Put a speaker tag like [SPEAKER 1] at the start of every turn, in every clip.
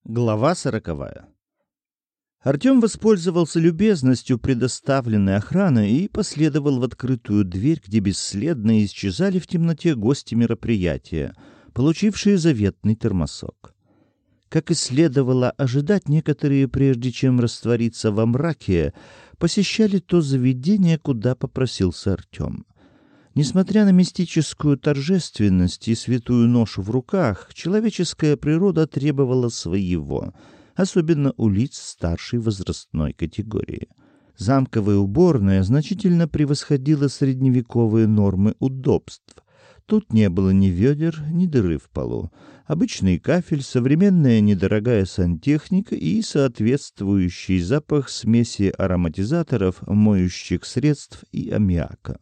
[SPEAKER 1] Глава 40. Артем воспользовался любезностью предоставленной охраны и последовал в открытую дверь, где бесследно исчезали в темноте гости мероприятия, получившие заветный термосок. Как и следовало ожидать, некоторые, прежде чем раствориться во мраке, посещали то заведение, куда попросился Артем. Несмотря на мистическую торжественность и святую ношу в руках, человеческая природа требовала своего, особенно у лиц старшей возрастной категории. Замковая уборная значительно превосходила средневековые нормы удобств. Тут не было ни ведер, ни дыры в полу. Обычный кафель, современная недорогая сантехника и соответствующий запах смеси ароматизаторов, моющих средств и аммиака.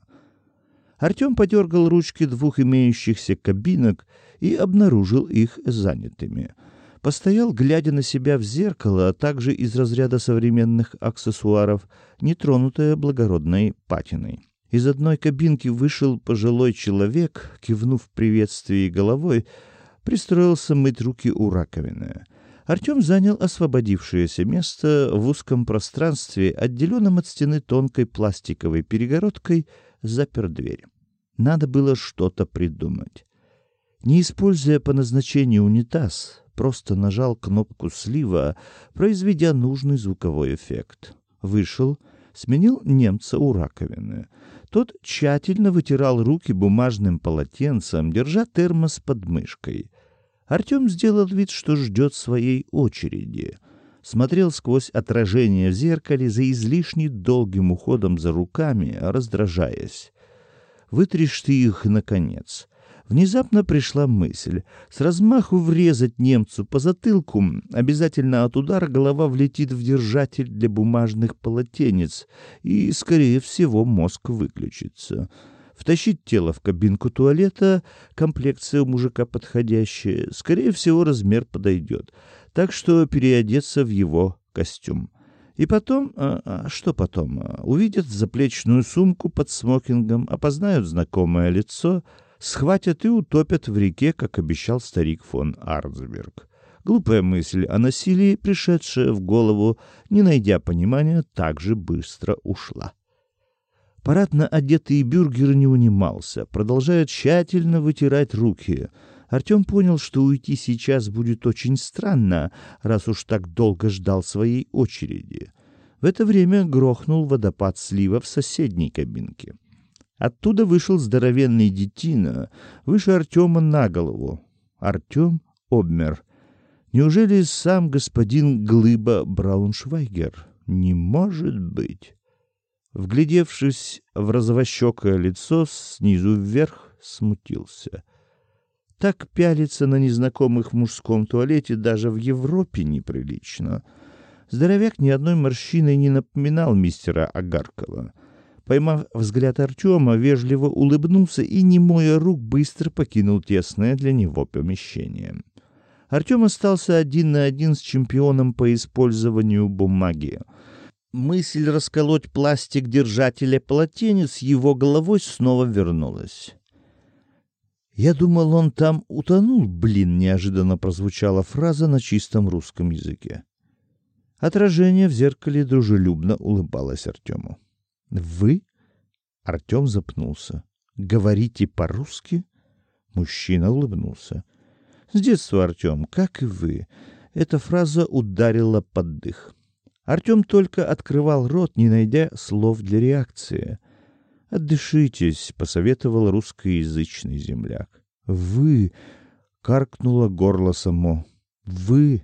[SPEAKER 1] Артем подергал ручки двух имеющихся кабинок и обнаружил их занятыми. Постоял, глядя на себя в зеркало, а также из разряда современных аксессуаров, нетронутая благородной патиной. Из одной кабинки вышел пожилой человек, кивнув в приветствии головой, пристроился мыть руки у раковины. Артем занял освободившееся место в узком пространстве, отделенном от стены тонкой пластиковой перегородкой, запер дверь. Надо было что-то придумать. Не используя по назначению унитаз, просто нажал кнопку слива, произведя нужный звуковой эффект. Вышел, сменил немца у раковины. Тот тщательно вытирал руки бумажным полотенцем, держа термос под мышкой. Артем сделал вид, что ждет своей очереди. Смотрел сквозь отражение в зеркале за излишне долгим уходом за руками, раздражаясь. Вытришь ты их, наконец. Внезапно пришла мысль. С размаху врезать немцу по затылку, обязательно от удара голова влетит в держатель для бумажных полотенец, и, скорее всего, мозг выключится. Втащить тело в кабинку туалета, комплекция у мужика подходящая, скорее всего, размер подойдет, так что переодеться в его костюм. И потом, что потом? Увидят заплечную сумку под смокингом, опознают знакомое лицо, схватят и утопят в реке, как обещал старик фон Арцберг. Глупая мысль о насилии, пришедшая в голову, не найдя понимания, так же быстро ушла. Парадно одетый бюргер не унимался, продолжая тщательно вытирать руки. Артем понял, что уйти сейчас будет очень странно, раз уж так долго ждал своей очереди. В это время грохнул водопад слива в соседней кабинке. Оттуда вышел здоровенный детина, выше Артема на голову. Артем обмер. Неужели сам господин Глыба Брауншвайгер? Не может быть. Вглядевшись в розовощекое лицо снизу вверх, смутился. Так пялиться на незнакомых в мужском туалете даже в Европе неприлично. Здоровяк ни одной морщиной не напоминал мистера Агаркова. Поймав взгляд Артема, вежливо улыбнулся и, не моя рук, быстро покинул тесное для него помещение. Артем остался один на один с чемпионом по использованию бумаги. Мысль расколоть пластик держателя полотенец его головой снова вернулась. «Я думал, он там утонул, блин!» — неожиданно прозвучала фраза на чистом русском языке. Отражение в зеркале дружелюбно улыбалось Артему. «Вы?» — Артем запнулся. «Говорите по-русски?» Мужчина улыбнулся. «С детства, Артем, как и вы». Эта фраза ударила под дых. Артем только открывал рот, не найдя слов для реакции. «Отдышитесь», — посоветовал русскоязычный земляк. «Вы!» — каркнуло горло само. «Вы!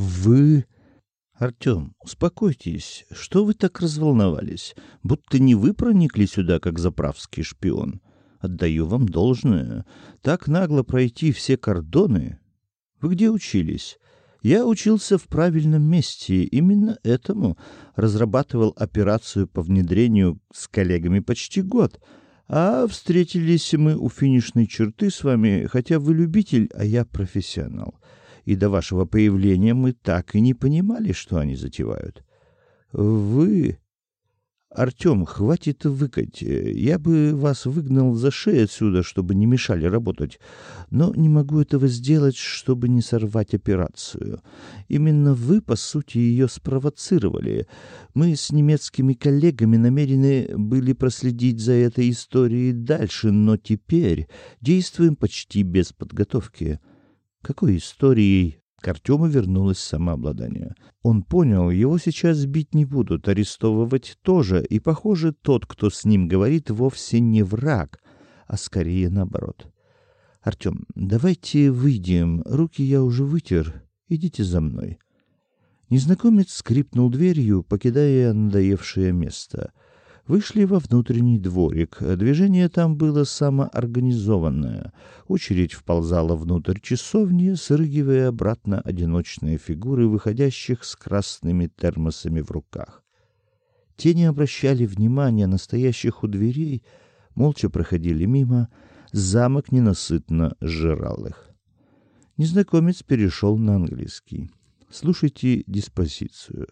[SPEAKER 1] «Артем, успокойтесь. Что вы так разволновались? Будто не вы проникли сюда, как заправский шпион. Отдаю вам должное. Так нагло пройти все кордоны. Вы где учились?» «Я учился в правильном месте. Именно этому разрабатывал операцию по внедрению с коллегами почти год. А встретились мы у финишной черты с вами, хотя вы любитель, а я профессионал. И до вашего появления мы так и не понимали, что они затевают». «Вы...» Артем, хватит выкать. Я бы вас выгнал за шею отсюда, чтобы не мешали работать. Но не могу этого сделать, чтобы не сорвать операцию. Именно вы, по сути, ее спровоцировали. Мы с немецкими коллегами намерены были проследить за этой историей дальше, но теперь действуем почти без подготовки. Какой историей? К Артему вернулось самообладание. Он понял, его сейчас бить не будут, арестовывать тоже, и, похоже, тот, кто с ним говорит, вовсе не враг, а скорее наоборот. «Артем, давайте выйдем, руки я уже вытер, идите за мной». Незнакомец скрипнул дверью, покидая надоевшее место. Вышли во внутренний дворик. Движение там было самоорганизованное. Очередь вползала внутрь часовни, срыгивая обратно одиночные фигуры, выходящих с красными термосами в руках. Те не обращали внимания на стоящих у дверей, молча проходили мимо, замок ненасытно сжирал их. Незнакомец перешел на английский. «Слушайте диспозицию.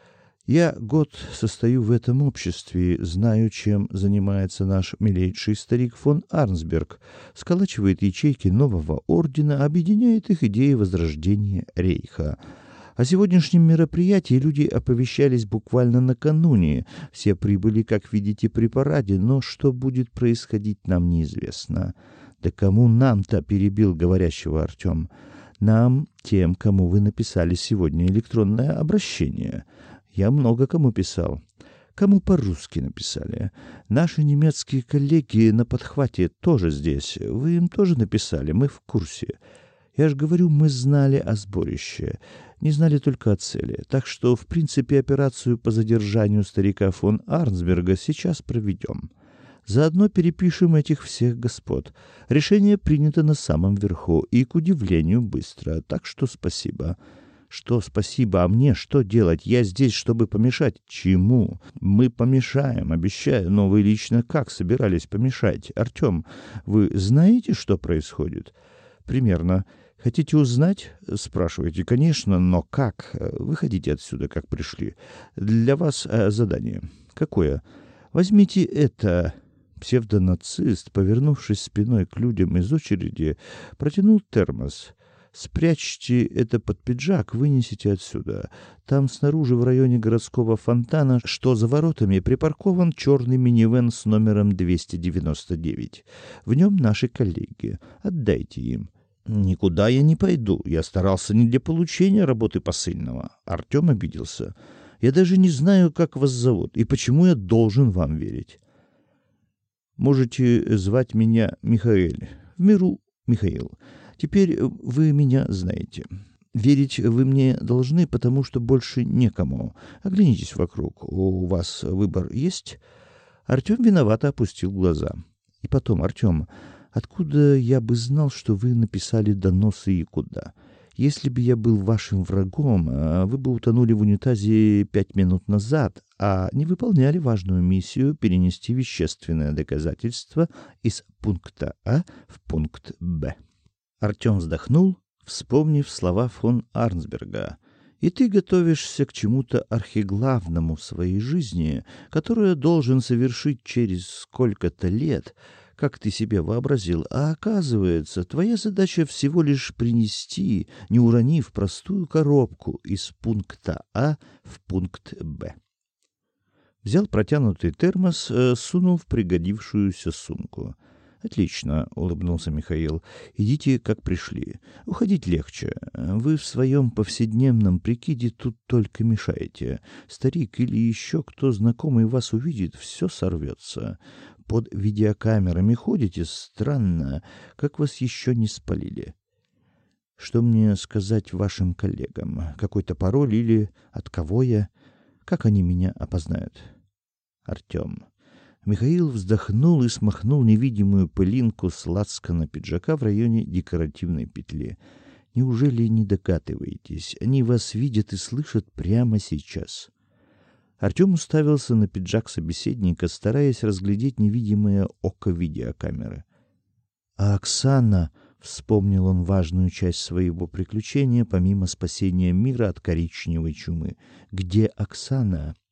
[SPEAKER 1] Я год состою в этом обществе, знаю, чем занимается наш милейший старик фон Арнсберг, сколачивает ячейки нового ордена, объединяет их идеи возрождения рейха. О сегодняшнем мероприятии люди оповещались буквально накануне. Все прибыли, как видите, при параде, но что будет происходить, нам неизвестно. Да кому нам-то, перебил говорящего Артем. Нам, тем, кому вы написали сегодня электронное обращение. Я много кому писал. Кому по-русски написали. Наши немецкие коллеги на подхвате тоже здесь. Вы им тоже написали, мы в курсе. Я же говорю, мы знали о сборище. Не знали только о цели. Так что, в принципе, операцию по задержанию старика фон Арнсберга сейчас проведем. Заодно перепишем этих всех господ. Решение принято на самом верху и, к удивлению, быстро. Так что спасибо. Что спасибо, а мне что делать? Я здесь, чтобы помешать. Чему? Мы помешаем, обещаю. Но вы лично как собирались помешать? Артем, вы знаете, что происходит? Примерно. Хотите узнать? Спрашивайте, конечно, но как? Выходите отсюда, как пришли. Для вас задание. Какое? Возьмите это. Псевдонацист, повернувшись спиной к людям из очереди, протянул термос. Спрячьте это под пиджак, вынесите отсюда. Там снаружи, в районе городского фонтана, что за воротами, припаркован черный минивэн с номером 299. В нем наши коллеги. Отдайте им. Никуда я не пойду. Я старался не для получения работы посыльного. Артем обиделся. Я даже не знаю, как вас зовут и почему я должен вам верить. Можете звать меня Михаил. В миру Михаил. Теперь вы меня знаете. Верить вы мне должны, потому что больше некому. Оглянитесь вокруг. У вас выбор есть? Артем виновато опустил глаза. И потом, Артем, откуда я бы знал, что вы написали доносы и куда? Если бы я был вашим врагом, вы бы утонули в унитазе 5 минут назад, а не выполняли важную миссию перенести вещественное доказательство из пункта А в пункт Б. Артем вздохнул, вспомнив слова фон Арнсберга. «И ты готовишься к чему-то архиглавному в своей жизни, которое должен совершить через сколько-то лет, как ты себе вообразил, а оказывается, твоя задача всего лишь принести, не уронив, простую коробку из пункта А в пункт Б». Взял протянутый термос, сунул в пригодившуюся сумку. «Отлично», — улыбнулся Михаил. «Идите, как пришли. Уходить легче. Вы в своем повседневном прикиде тут только мешаете. Старик или еще кто знакомый вас увидит, все сорвется. Под видеокамерами ходите, странно, как вас еще не спалили. Что мне сказать вашим коллегам? Какой-то пароль или от кого я? Как они меня опознают?» Артем. Михаил вздохнул и смахнул невидимую пылинку с лацкана пиджака в районе декоративной петли. «Неужели не догадываетесь? Они вас видят и слышат прямо сейчас». Артем уставился на пиджак собеседника, стараясь разглядеть невидимое око видеокамеры. «А Оксана...» — вспомнил он важную часть своего приключения, помимо спасения мира от коричневой чумы. «Где Оксана?»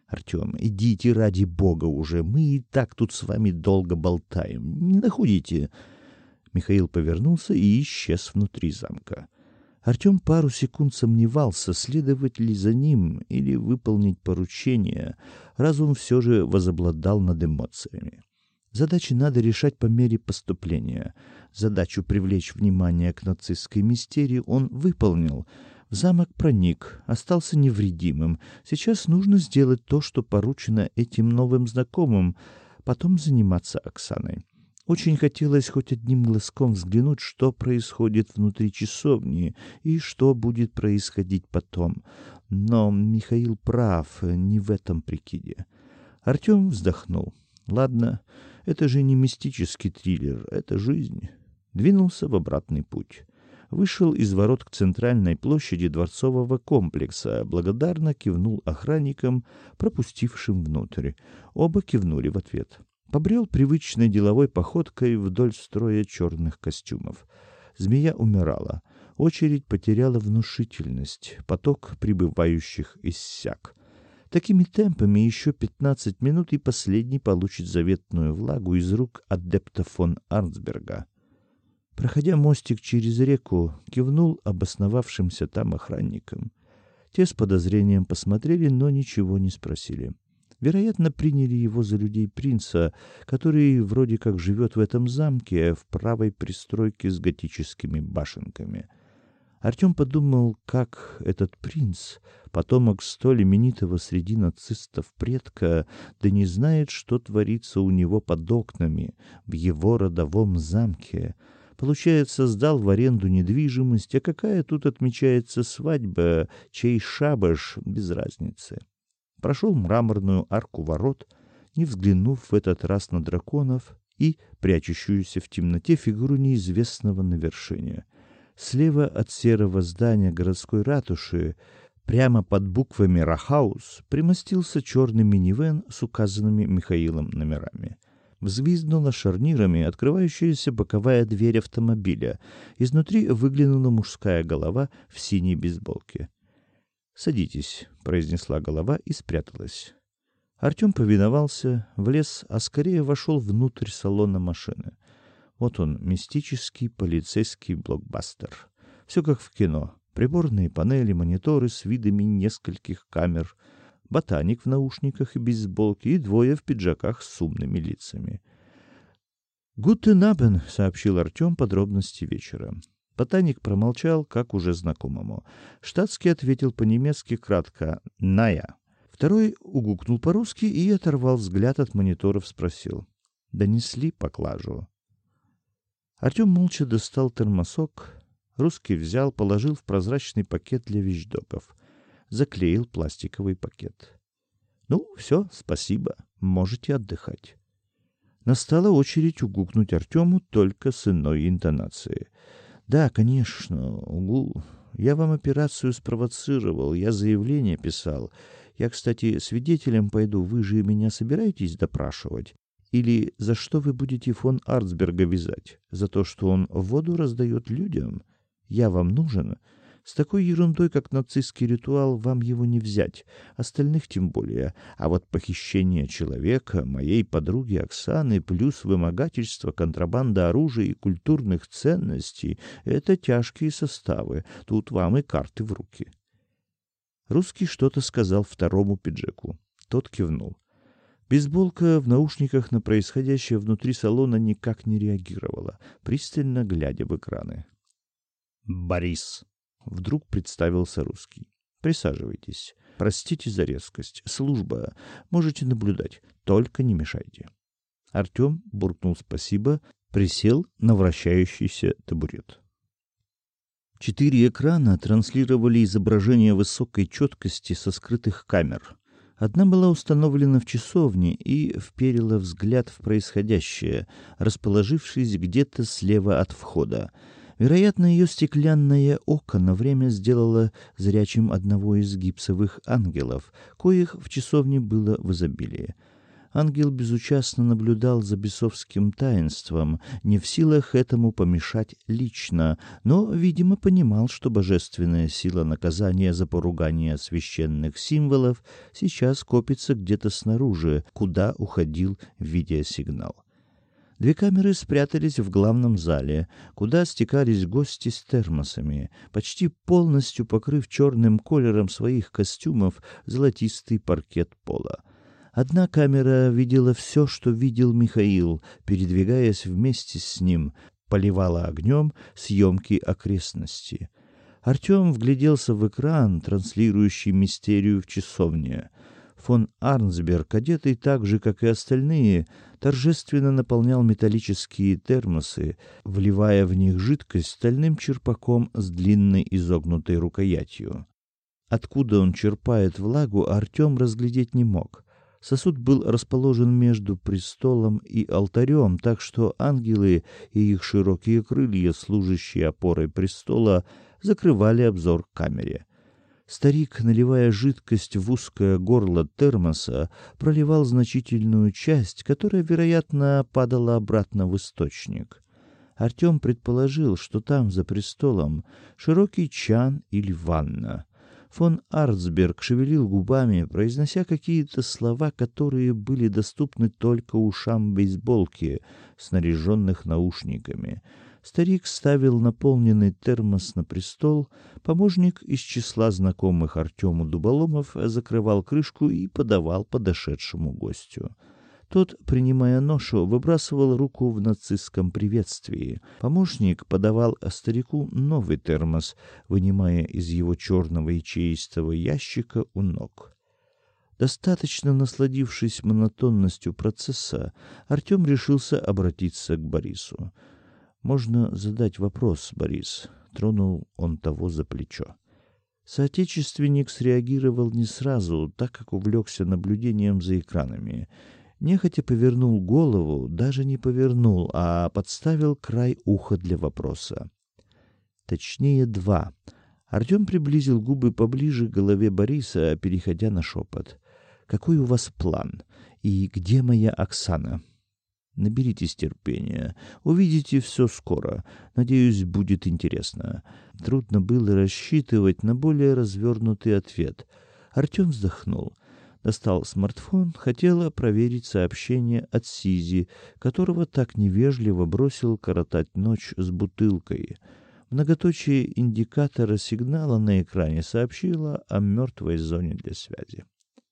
[SPEAKER 1] Артем, идите ради бога уже, мы и так тут с вами долго болтаем. Не находите? Михаил повернулся и исчез внутри замка. Артем пару секунд сомневался, следовать ли за ним или выполнить поручение. Разум все же возобладал над эмоциями. Задачи надо решать по мере поступления. Задачу привлечь внимание к нацистской мистерии он выполнил. В замок проник, остался невредимым. Сейчас нужно сделать то, что поручено этим новым знакомым, потом заниматься Оксаной. Очень хотелось хоть одним глазком взглянуть, что происходит внутри часовни и что будет происходить потом. Но Михаил прав, не в этом прикиде. Артем вздохнул. Ладно, это же не мистический триллер, это жизнь. Двинулся в обратный путь. Вышел из ворот к центральной площади дворцового комплекса, благодарно кивнул охранникам, пропустившим внутрь. Оба кивнули в ответ. Побрел привычной деловой походкой вдоль строя черных костюмов. Змея умирала. Очередь потеряла внушительность. Поток прибывающих иссяк. Такими темпами еще 15 минут, и последний получит заветную влагу из рук адепта фон Арнсберга. Проходя мостик через реку, кивнул обосновавшимся там охранникам. Те с подозрением посмотрели, но ничего не спросили. Вероятно, приняли его за людей принца, который вроде как живет в этом замке, в правой пристройке с готическими башенками. Артем подумал, как этот принц, потомок столь именитого среди нацистов предка, да не знает, что творится у него под окнами, в его родовом замке. Получается, сдал в аренду недвижимость, а какая тут отмечается свадьба, чей шабаш, без разницы. Прошел мраморную арку ворот, не взглянув в этот раз на драконов и прячущуюся в темноте фигуру неизвестного на вершине. Слева от серого здания городской ратуши, прямо под буквами «Рахаус», примостился черный минивэн с указанными Михаилом номерами. Взвизгнула шарнирами открывающаяся боковая дверь автомобиля. Изнутри выглянула мужская голова в синей бейсболке. «Садитесь», — произнесла голова и спряталась. Артем повиновался, влез, а скорее вошел внутрь салона машины. Вот он, мистический полицейский блокбастер. Все как в кино. Приборные панели, мониторы с видами нескольких камер, ботаник в наушниках и бейсболке и двое в пиджаках с умными лицами. «Гутен абен», — сообщил Артем подробности вечера. Ботаник промолчал, как уже знакомому. Штатский ответил по-немецки кратко «Ная». Второй угукнул по-русски и оторвал взгляд от мониторов, спросил: «Донесли поклажу?» Артем молча достал термосок. Русский взял, положил в прозрачный пакет для вещдоков. Заклеил пластиковый пакет. «Ну, все, спасибо. Можете отдыхать». Настала очередь угукнуть Артему, только с иной интонацией. «Да, конечно, угу. Я вам операцию спровоцировал, я заявление писал. Я, кстати, свидетелем пойду, вы же меня собираетесь допрашивать? Или за что вы будете фон Арнсберга вязать? За то, что он воду раздает людям? Я вам нужен? С такой ерундой, как нацистский ритуал, вам его не взять, остальных тем более. А вот похищение человека, моей подруги Оксаны, плюс вымогательство, контрабанда оружия и культурных ценностей — это тяжкие составы. Тут вам и карты в руки». Русский что-то сказал второму пиджаку. Тот кивнул. Бейсболка в наушниках на происходящее внутри салона никак не реагировала, пристально глядя в экраны. «Борис», — вдруг представился Русский. «Присаживайтесь. Простите за резкость. Служба. Можете наблюдать. Только не мешайте». Артем буркнул спасибо, присел на вращающийся табурет. 4 экрана транслировали изображение высокой четкости со скрытых камер. Одна была установлена в часовне и вперила взгляд в происходящее, расположившись где-то слева от входа. Вероятно, ее стеклянное око на время сделало зрячим одного из гипсовых ангелов, коих в часовне было в изобилии. Ангел безучастно наблюдал за бесовским таинством, не в силах этому помешать лично, но, видимо, понимал, что божественная сила наказания за поругание священных символов сейчас копится где-то снаружи, куда уходил видеосигнал. Две камеры спрятались в главном зале, куда стекались гости с термосами, почти полностью покрыв черным колером своих костюмов золотистый паркет пола. Одна камера видела все, что видел Михаил, передвигаясь вместе с ним, поливала огнем съемки окрестностей. Артем вгляделся в экран, транслирующий мистерию в часовне. Фон Арнсберг, одетый так же, как и остальные, торжественно наполнял металлические термосы, вливая в них жидкость стальным черпаком с длинной изогнутой рукоятью. Откуда он черпает влагу, Артем разглядеть не мог. Сосуд был расположен между престолом и алтарем, так что ангелы и их широкие крылья, служащие опорой престола, закрывали обзор камере. Старик, наливая жидкость в узкое горло термоса, проливал значительную часть, которая, вероятно, падала обратно в источник. Артем предположил, что там, за престолом, широкий чан или ванна. Фон Арнсберг шевелил губами, произнося какие-то слова, которые были доступны только ушам бейсболки, снаряженных наушниками. Старик ставил наполненный термос на престол, помощник из числа знакомых Артему дуболомов закрывал крышку и подавал подошедшему гостю. Тот, принимая ношу, выбрасывал руку в нацистском приветствии. Помощник подавал старику новый термос, вынимая из его черного ячеистого ящика у ног. Достаточно насладившись монотонностью процесса, Артем решился обратиться к Борису. «Можно задать вопрос, Борис?» — тронул он того за плечо. Соотечественник среагировал не сразу, так как увлекся наблюдением за экранами. Нехотя повернул голову, даже не повернул, а подставил край уха для вопроса. Точнее, два. Артем приблизил губы поближе к голове Бориса, переходя на шепот. «Какой у вас план? И где моя Оксана?» Наберитесь терпения. Увидите все скоро. Надеюсь, будет интересно. Трудно было рассчитывать на более развернутый ответ. Артем вздохнул. Достал смартфон, хотела проверить сообщение от Сизи, которого так невежливо бросил коротать ночь с бутылкой. Многоточие индикатора сигнала на экране сообщило о мертвой зоне для связи.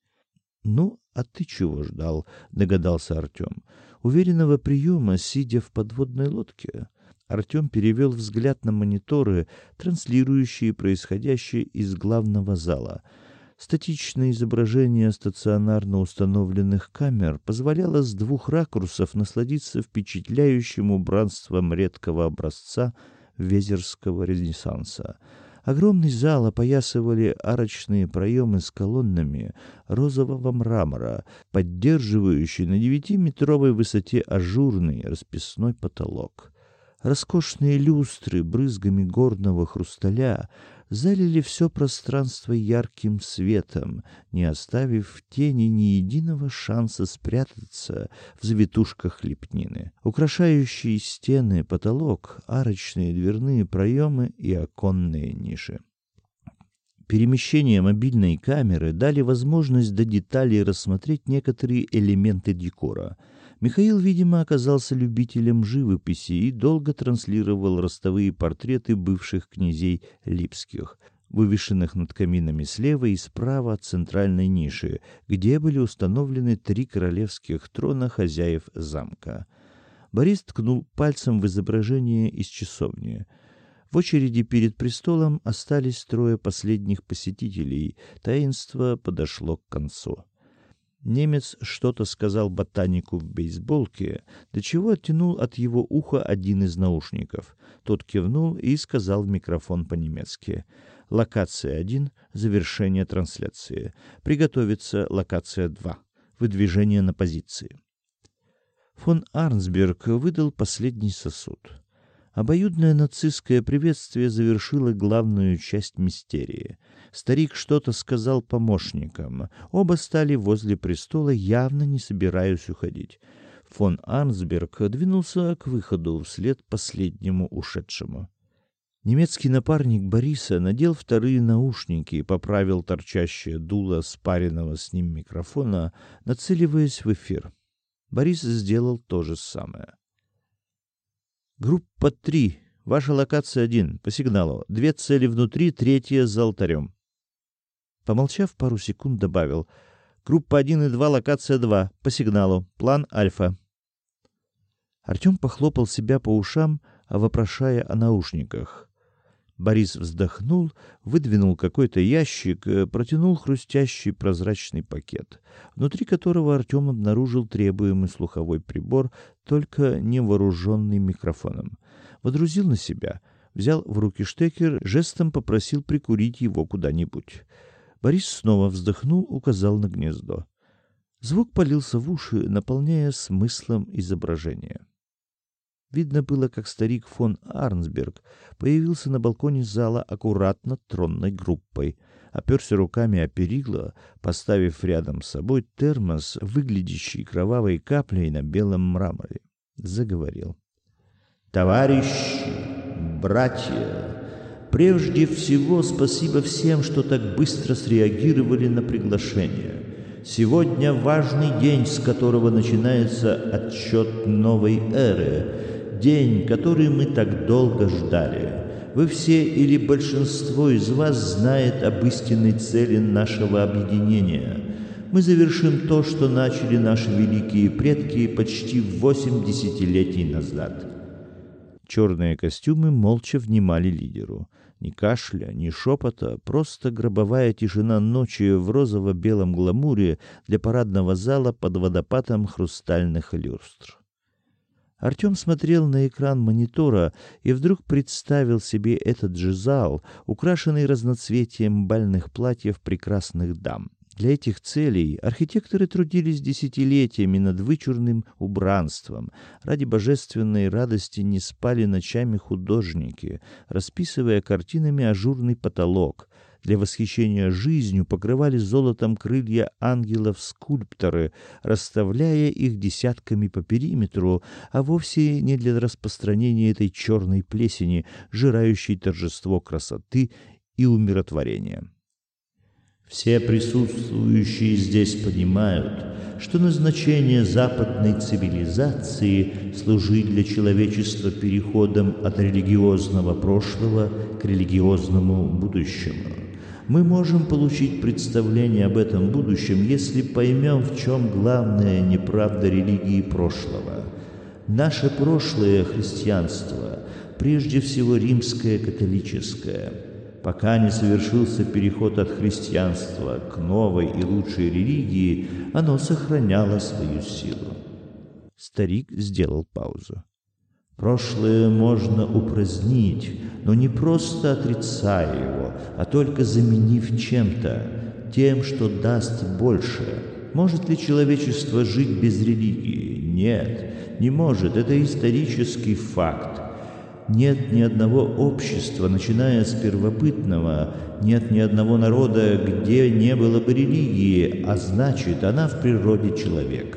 [SPEAKER 1] «Ну, а ты чего ждал?» — догадался Артем. «Уверенного приема, сидя в подводной лодке?» Артем перевел взгляд на мониторы, транслирующие происходящее из главного зала. Статичное изображение стационарно установленных камер позволяло с двух ракурсов насладиться впечатляющим убранством редкого образца везерского ренессанса. Огромный зал опоясывали арочные проемы с колоннами розового мрамора, поддерживающий на 9-метровой высоте ажурный расписной потолок. Роскошные люстры брызгами горного хрусталя залили все пространство ярким светом, не оставив в тени ни единого шанса спрятаться в завитушках лепнины. Украшающие стены, потолок, арочные дверные проемы и оконные ниши. Перемещение мобильной камеры дали возможность до деталей рассмотреть некоторые элементы декора. Михаил, видимо, оказался любителем живописи и долго транслировал ростовые портреты бывших князей Липских, вывешенных над каминами слева и справа от центральной ниши, где были установлены 3 королевских трона хозяев замка. Борис ткнул пальцем в изображение из часовни. В очереди перед престолом остались 3 последних посетителей. Таинство подошло к концу. Немец что-то сказал ботанику в бейсболке, до чего оттянул от его уха один из наушников. Тот кивнул и сказал в микрофон по-немецки: «Локация 1, завершение трансляции. Приготовиться, локация 2, выдвижение на позиции». Фон Арнсберг выдал последний сосуд. Обоюдное нацистское приветствие завершило главную часть мистерии. Старик что-то сказал помощникам. Оба стали возле престола, явно не собираясь уходить. Фон Арнсберг двинулся к выходу вслед последнему ушедшему. Немецкий напарник Бориса надел вторые наушники и поправил торчащее дуло спаренного с ним микрофона, нацеливаясь в эфир. Борис сделал то же самое. «Группа 3. Ваша локация 1. По сигналу. 2 цели внутри, 3 за алтарем». Помолчав пару секунд, добавил: «Группа 1 и 2, локация 2. По сигналу. План Альфа». Артем похлопал себя по ушам, вопрошая о наушниках. Борис вздохнул, выдвинул какой-то ящик, протянул хрустящий прозрачный пакет, внутри которого Артем обнаружил требуемый слуховой прибор, только не вооруженный микрофоном. Водрузил на себя, взял в руки штекер, жестом попросил прикурить его куда-нибудь. Борис снова вздохнул, указал на гнездо. Звук полился в уши, наполняя смыслом изображения. Видно было, как старик фон Арнсберг появился на балконе зала аккуратно тронной группой, оперся руками о перила, поставив рядом с собой термос, выглядящий кровавой каплей на белом мраморе. Заговорил. «Товарищи, братья, прежде всего спасибо всем, что так быстро среагировали на приглашение. Сегодня важный день, с которого начинается отсчет новой эры. День, который мы так долго ждали. Вы все или большинство из вас знает об истинной цели нашего объединения. Мы завершим то, что начали наши великие предки почти 8 десятилетий назад». Черные костюмы молча внимали лидеру. Ни кашля, ни шепота, просто гробовая тишина ночи в розово-белом гламуре для парадного зала под водопадом хрустальных люстр. Артем смотрел на экран монитора и вдруг представил себе этот же зал, украшенный разноцветием бальных платьев прекрасных дам. Для этих целей архитекторы трудились десятилетиями над вычурным убранством. Ради божественной радости не спали ночами художники, расписывая картинами ажурный потолок. Для восхищения жизнью покрывали золотом крылья ангелов скульпторы, расставляя их десятками по периметру, а вовсе не для распространения этой черной плесени, жирающей торжество красоты и умиротворения. Все присутствующие здесь понимают, что назначение западной цивилизации служить для человечества переходом от религиозного прошлого к религиозному будущему. Мы можем получить представление об этом будущем, если поймем, в чем главная неправда религии прошлого. Наше прошлое христианство, прежде всего римское католическое. Пока не совершился переход от христианства к новой и лучшей религии, оно сохраняло свою силу. Старик сделал паузу. Прошлое можно упразднить, но не просто отрицая его, а только заменив чем-то, тем, что даст больше. Может ли человечество жить без религии? Нет, не может, это исторический факт. Нет ни одного общества, начиная с первобытного, нет ни одного народа, где не было бы религии, а значит, она в природе человека.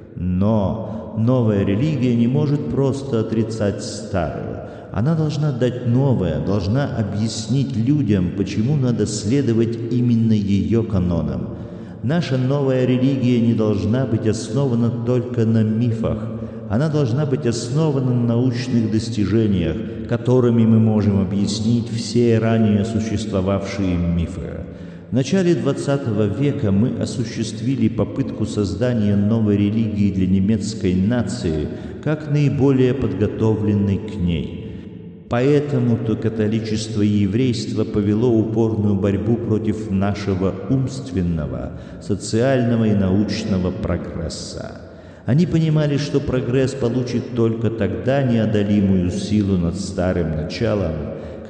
[SPEAKER 1] Но новая религия не может просто отрицать старую. Она должна дать новое, должна объяснить людям, почему надо следовать именно ее канонам. Наша новая религия не должна быть основана только на мифах. Она должна быть основана на научных достижениях, которыми мы можем объяснить все ранее существовавшие мифы. В начале XX века мы осуществили попытку создания новой религии для немецкой нации, как наиболее подготовленной к ней. Поэтому-то католичество и еврейство повело упорную борьбу против нашего умственного, социального и научного прогресса. Они понимали, что прогресс получит только тогда неодолимую силу над старым началом,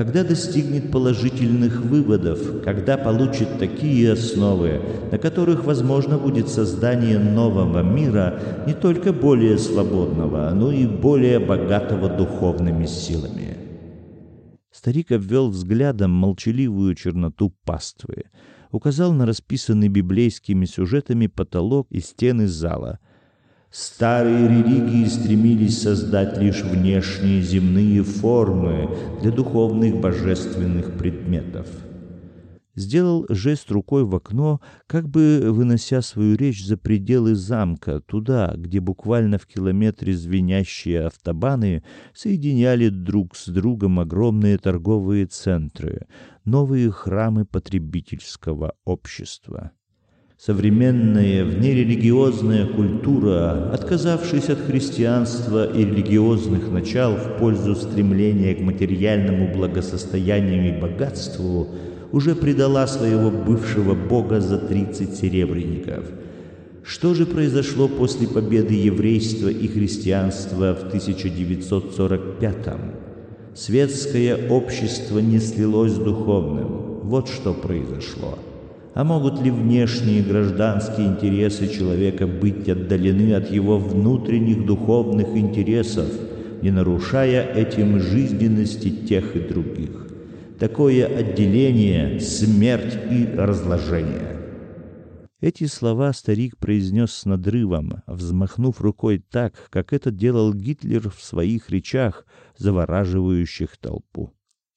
[SPEAKER 1] когда достигнет положительных выводов, когда получит такие основы, на которых возможно будет создание нового мира, не только более свободного, но и более богатого духовными силами. Старик обвел взглядом молчаливую черноту паствы, указал на расписанный библейскими сюжетами потолок и стены зала. Старые религии стремились создать лишь внешние земные формы для духовных божественных предметов. Сделал жест рукой в окно, как бы вынося свою речь за пределы замка, туда, где буквально в километре звенящие автобаны соединяли друг с другом огромные торговые центры, новые храмы потребительского общества. Современная внерелигиозная культура, отказавшись от христианства и религиозных начал в пользу стремления к материальному благосостоянию и богатству, уже предала своего бывшего бога за 30 серебряников. Что же произошло после победы еврейства и христианства в 1945-м? Светское общество не слилось с духовным. Вот что произошло. А могут ли внешние гражданские интересы человека быть отдалены от его внутренних духовных интересов, не нарушая этим жизненности тех и других? Такое отделение — смерть и разложение. Эти слова старик произнес с надрывом, взмахнув рукой так, как это делал Гитлер в своих речах, завораживающих толпу.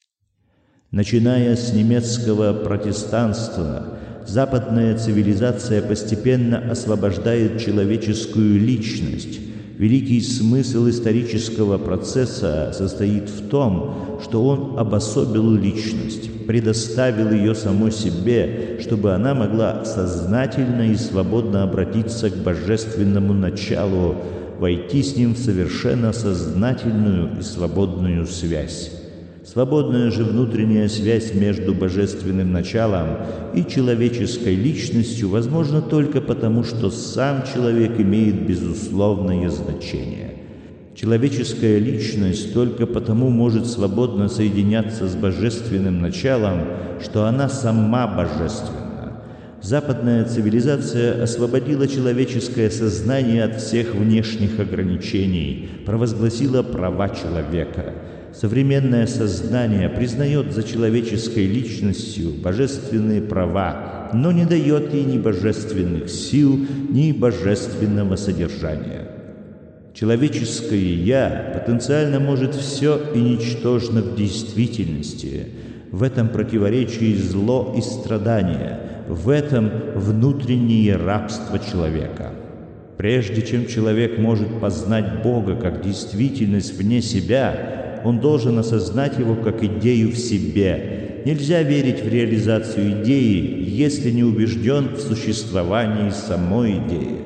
[SPEAKER 1] Начиная с немецкого протестанства, западная цивилизация постепенно освобождает человеческую личность. Великий смысл исторического процесса состоит в том, что он обособил личность, предоставил ее самой себе, чтобы она могла сознательно и свободно обратиться к божественному началу, войти с ним в совершенно сознательную и свободную связь. Свободная же внутренняя связь между божественным началом и человеческой личностью возможна только потому, что сам человек имеет безусловное значение. Человеческая личность только потому может свободно соединяться с божественным началом, что она сама божественна. Западная цивилизация освободила человеческое сознание от всех внешних ограничений, провозгласила права человека. Современное сознание признает за человеческой личностью божественные права, но не дает ей ни божественных сил, ни божественного содержания. Человеческое «я» потенциально может все и ничтожно в действительности. В этом противоречии зло и страдание, в этом внутреннее рабство человека. Прежде чем человек может познать Бога как действительность вне себя, он должен осознать его как идею в себе. Нельзя верить в реализацию идеи, если не убежден в существовании самой идеи.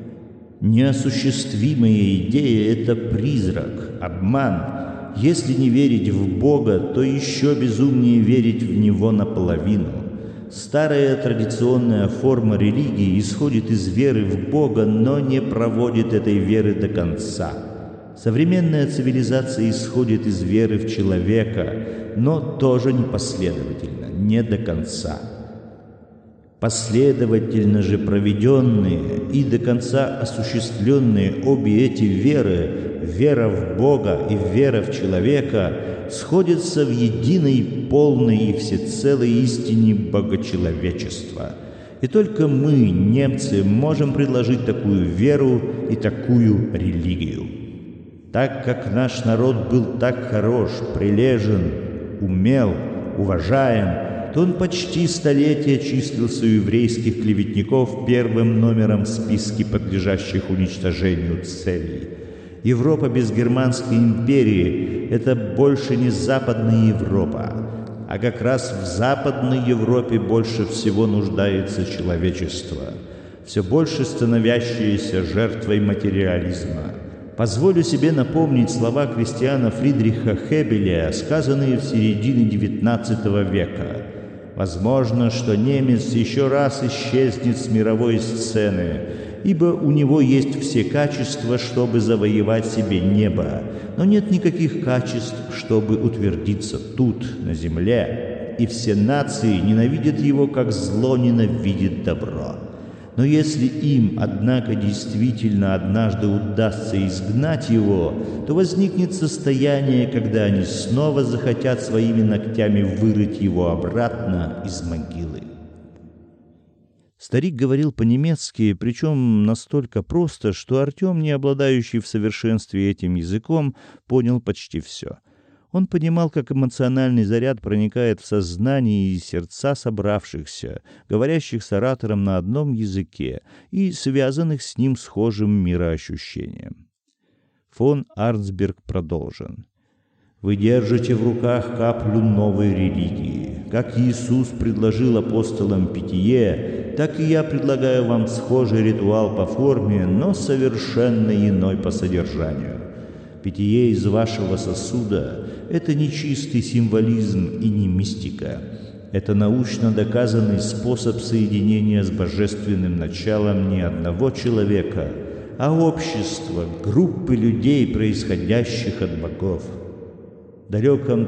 [SPEAKER 1] Неосуществимая идея — это призрак, обман. Если не верить в Бога, то еще безумнее верить в Него наполовину. Старая традиционная форма религии исходит из веры в Бога, но не проводит этой веры до конца. Современная цивилизация исходит из веры в человека, но тоже непоследовательно, не до конца. Последовательно же проведенные и до конца осуществленные обе эти веры, вера в Бога и вера в человека, сходятся в единой, полной и всецелой истине богочеловечества. И только мы, немцы, можем предложить такую веру и такую религию. Так как наш народ был так хорош, прилежен, умел, уважаем, то он почти столетие числился у еврейских клеветников первым номером в списке подлежащих уничтожению целей. Европа без Германской империи — это больше не Западная Европа, а как раз в Западной Европе больше всего нуждается человечество, все больше становящееся жертвой материализма. Позволю себе напомнить слова Кристиана Фридриха Хебеля, сказанные в середине XIX века. Возможно, что немец еще раз исчезнет с мировой сцены. ибо у него есть все качества, чтобы завоевать себе небо, но нет никаких качеств, чтобы утвердиться тут, на земле, и все нации ненавидят его, как зло ненавидит добро. Но если им, однако, действительно однажды удастся изгнать его, то возникнет состояние, когда они снова захотят своими ногтями вырыть его обратно из могилы. Старик говорил по-немецки, причем настолько просто, что Артем, не обладающий в совершенстве этим языком, понял почти все. Он понимал, как эмоциональный заряд проникает в сознание и сердца собравшихся, говорящих с оратором на одном языке и связанных с ним схожим мироощущением. Фон Арнсберг продолжен. «Вы держите в руках каплю новой религии. Как Иисус предложил апостолам питье, так и я предлагаю вам схожий ритуал по форме, но совершенно иной по содержанию. Питье из вашего сосуда — это не чистый символизм и не мистика. Это научно доказанный способ соединения с божественным началом не одного человека, а общества, группы людей, происходящих от богов. В далеком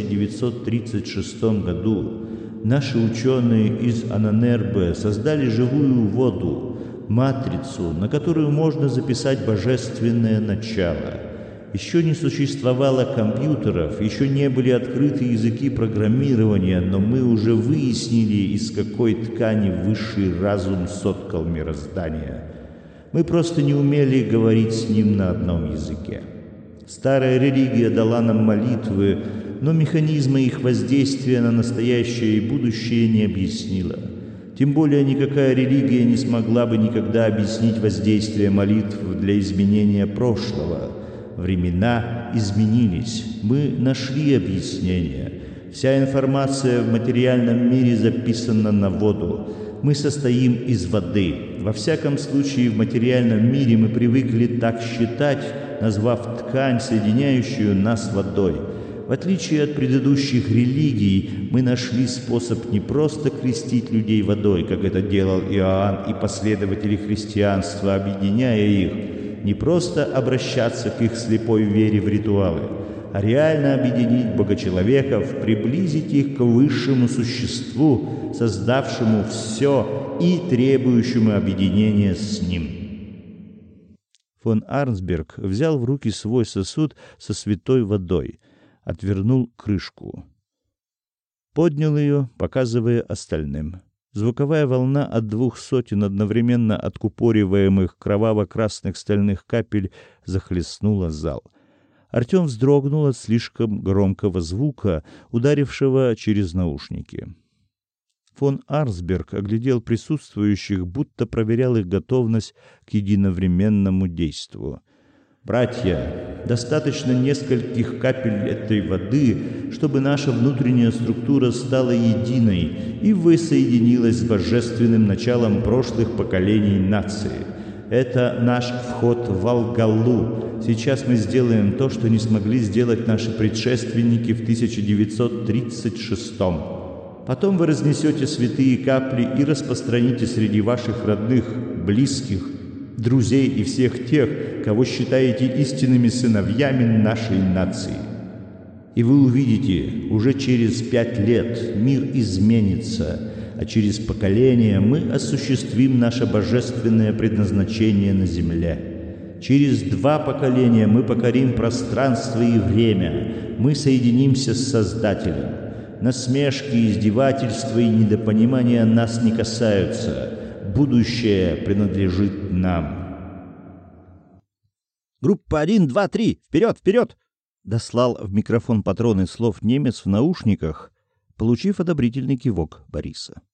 [SPEAKER 1] 1936 году наши ученые из Ананербе создали живую воду, матрицу, на которую можно записать божественное начало. Еще не существовало компьютеров, еще не были открыты языки программирования, но мы уже выяснили, из какой ткани высший разум соткал мироздание. Мы просто не умели говорить с ним на одном языке. Старая религия дала нам молитвы, но механизмы их воздействия на настоящее и будущее не объяснила. Тем более никакая религия не смогла бы никогда объяснить воздействие молитв для изменения прошлого. Времена изменились. Мы нашли объяснение. Вся информация в материальном мире записана на воду. Мы состоим из воды. Во всяком случае, в материальном мире мы привыкли так считать, назвав ткань, соединяющую нас водой. В отличие от предыдущих религий, мы нашли способ не просто крестить людей водой, как это делал Иоанн и последователи христианства, объединяя их, не просто обращаться к их слепой вере в ритуалы, а реально объединить богочеловеков, приблизить их к высшему существу, создавшему все и требующему объединения с ним. Фон Арнсберг взял в руки свой сосуд со святой водой, отвернул крышку, поднял ее, показывая остальным. Звуковая волна от 200 одновременно откупориваемых кроваво-красных стальных капель захлестнула зал. Артем вздрогнул от слишком громкого звука, ударившего через наушники. Фон Арнсберг оглядел присутствующих, будто проверял их готовность к единовременному действию. «Братья, достаточно нескольких капель этой воды, чтобы наша внутренняя структура стала единой и воссоединилась с божественным началом прошлых поколений нации. Это наш вход в Валгаллу. Сейчас мы сделаем то, что не смогли сделать наши предшественники в 1936-м. Потом вы разнесете святые капли и распространите среди ваших родных, близких, друзей и всех тех, кого считаете истинными сыновьями нашей нации. И вы увидите, уже через 5 лет мир изменится, а через поколения мы осуществим наше божественное предназначение на земле. Через 2 поколения мы покорим пространство и время, мы соединимся с Создателем. Насмешки, издевательства и недопонимания нас не касаются. Будущее принадлежит нам. «Группа 1, 2, 3! Вперед, вперед!» дослал в микрофон патроны слов немец в наушниках, получив одобрительный кивок Бориса.